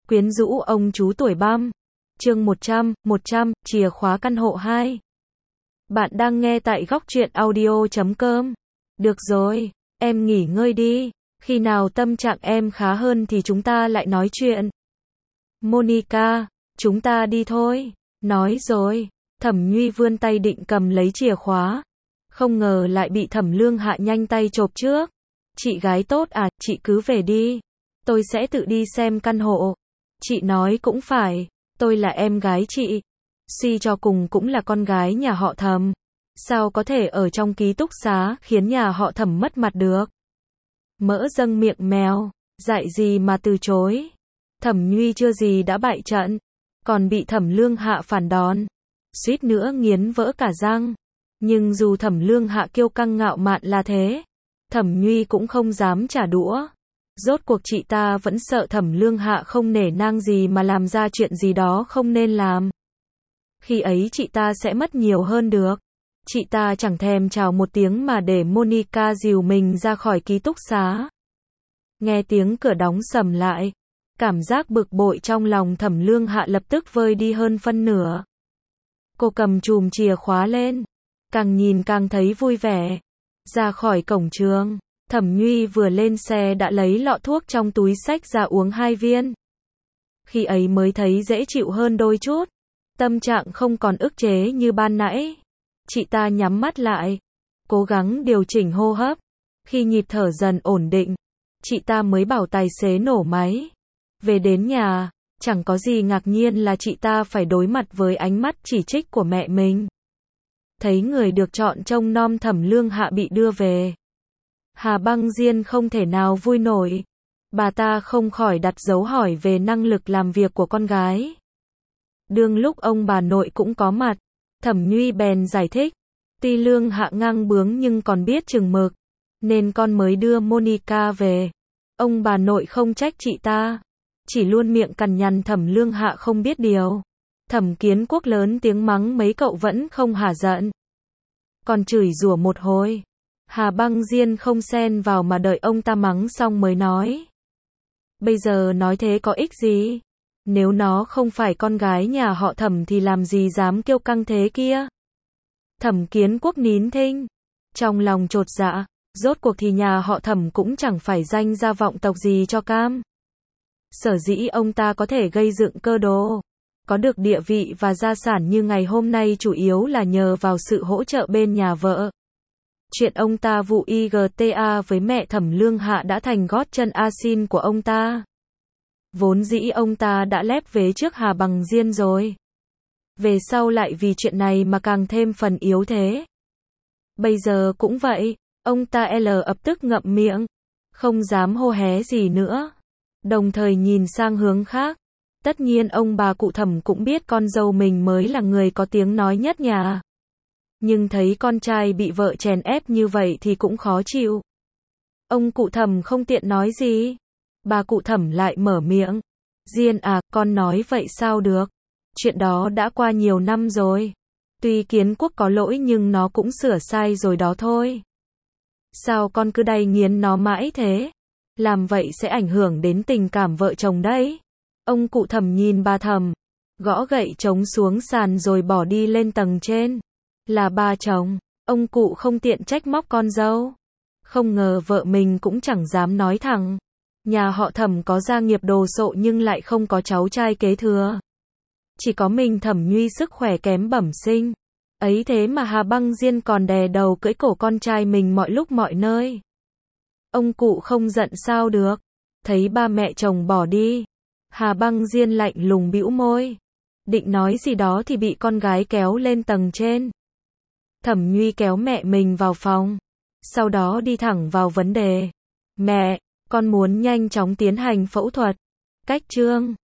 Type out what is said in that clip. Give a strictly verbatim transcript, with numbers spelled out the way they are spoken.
Quyến rũ ông chú tuổi băm. Chương một trăm, một trăm, chìa khóa căn hộ hai. Bạn đang nghe tại góc truyện audio chấm com. Được rồi, em nghỉ ngơi đi. Khi nào tâm trạng em khá hơn thì chúng ta lại nói chuyện. Monica, chúng ta đi thôi. Nói rồi, Thẩm Nhuy vươn tay định cầm lấy chìa khóa. Không ngờ lại bị Thẩm Lương Hạ nhanh tay chộp trước. Chị gái tốt à, chị cứ về đi. Tôi sẽ tự đi xem căn hộ. Chị nói cũng phải, tôi là em gái chị. Suy cho cùng cũng là con gái nhà họ Thẩm. Sao có thể ở trong ký túc xá khiến nhà họ Thẩm mất mặt được? Mỡ dâng miệng mèo, dạy gì mà từ chối. Thẩm Nhuy chưa gì đã bại trận, còn bị Thẩm Lương Hạ phản đòn, suýt nữa nghiến vỡ cả răng. Nhưng dù Thẩm Lương Hạ kiêu căng ngạo mạn là thế, Thẩm Nhuy cũng không dám trả đũa. Rốt cuộc chị ta vẫn sợ Thẩm Lương Hạ không nể nang gì mà làm ra chuyện gì đó không nên làm. Khi ấy chị ta sẽ mất nhiều hơn được. Chị ta chẳng thèm chào một tiếng mà để Monica dìu mình ra khỏi ký túc xá. Nghe tiếng cửa đóng sầm lại, cảm giác bực bội trong lòng Thẩm Lương Hạ lập tức vơi đi hơn phân nửa. Cô cầm chùm chìa khóa lên, càng nhìn càng thấy vui vẻ. Ra khỏi cổng trường, Thẩm Nhuy vừa lên xe đã lấy lọ thuốc trong túi xách ra uống hai viên. Khi ấy mới thấy dễ chịu hơn đôi chút. Tâm trạng không còn ức chế như ban nãy. Chị ta nhắm mắt lại, cố gắng điều chỉnh hô hấp. Khi nhịp thở dần ổn định, chị ta mới bảo tài xế nổ máy. Về đến nhà, chẳng có gì ngạc nhiên là chị ta phải đối mặt với ánh mắt chỉ trích của mẹ mình. Thấy người được chọn trông nom Thẩm Lương Hạ bị đưa về, Hà Băng Diên không thể nào vui nổi. Bà ta không khỏi đặt dấu hỏi về năng lực làm việc của con gái. Đương lúc ông bà nội cũng có mặt, Thẩm Nhuy bèn giải thích. Tuy Lương Hạ ngang bướng nhưng còn biết chừng mực, nên con mới đưa Monica về. Ông bà nội không trách chị ta, chỉ luôn miệng cằn nhằn Thẩm Lương Hạ không biết điều. Thẩm Kiến Quốc lớn tiếng mắng mấy cậu vẫn không hả giận. Còn chửi rủa một hồi. Hà Băng Diên không xen vào mà đợi ông ta mắng xong mới nói. Bây giờ nói thế có ích gì? Nếu nó không phải con gái nhà họ Thẩm thì làm gì dám kiêu căng thế kia? Thẩm Kiến Quốc nín thinh, trong lòng chột dạ, rốt cuộc thì nhà họ Thẩm cũng chẳng phải danh gia vọng tộc gì cho cam. Sở dĩ ông ta có thể gây dựng cơ đồ, có được địa vị và gia sản như ngày hôm nay chủ yếu là nhờ vào sự hỗ trợ bên nhà vợ. Chuyện ông ta vụ i giê tê a với mẹ Thẩm Lương Hạ đã thành gót chân a xin của ông ta. Vốn dĩ ông ta đã lép vế trước Hà Bằng Diên rồi. Về sau lại vì chuyện này mà càng thêm phần yếu thế. Bây giờ cũng vậy, ông ta L ập tức ngậm miệng, không dám hô hé gì nữa. Đồng thời nhìn sang hướng khác. Tất nhiên ông bà cụ Thẩm cũng biết con dâu mình mới là người có tiếng nói nhất nhà. Nhưng thấy con trai bị vợ chèn ép như vậy thì cũng khó chịu. Ông cụ Thẩm không tiện nói gì. Bà cụ Thẩm lại mở miệng. Diên à, con nói vậy sao được? Chuyện đó đã qua nhiều năm rồi. Tuy Kiến Quốc có lỗi nhưng nó cũng sửa sai rồi đó thôi. Sao con cứ đay nghiến nó mãi thế? Làm vậy sẽ ảnh hưởng đến tình cảm vợ chồng đấy. Ông cụ Thẩm nhìn bà Thẩm, gõ gậy trống xuống sàn rồi bỏ đi lên tầng trên. Là ba chồng, ông cụ không tiện trách móc con dâu. Không ngờ vợ mình cũng chẳng dám nói thẳng. Nhà họ Thẩm có gia nghiệp đồ sộ nhưng lại không có cháu trai kế thừa. Chỉ có mình Thẩm Nhuy sức khỏe kém bẩm sinh. Ấy thế mà Hà Băng Diên còn đè đầu cưỡi cổ con trai mình mọi lúc mọi nơi. Ông cụ không giận sao được. Thấy ba mẹ chồng bỏ đi, Hà Băng Diên lạnh lùng bĩu môi. Định nói gì đó thì bị con gái kéo lên tầng trên. Thẩm Nhuy kéo mẹ mình vào phòng. Sau đó đi thẳng vào vấn đề. Mẹ, con muốn nhanh chóng tiến hành phẫu thuật. Cách chương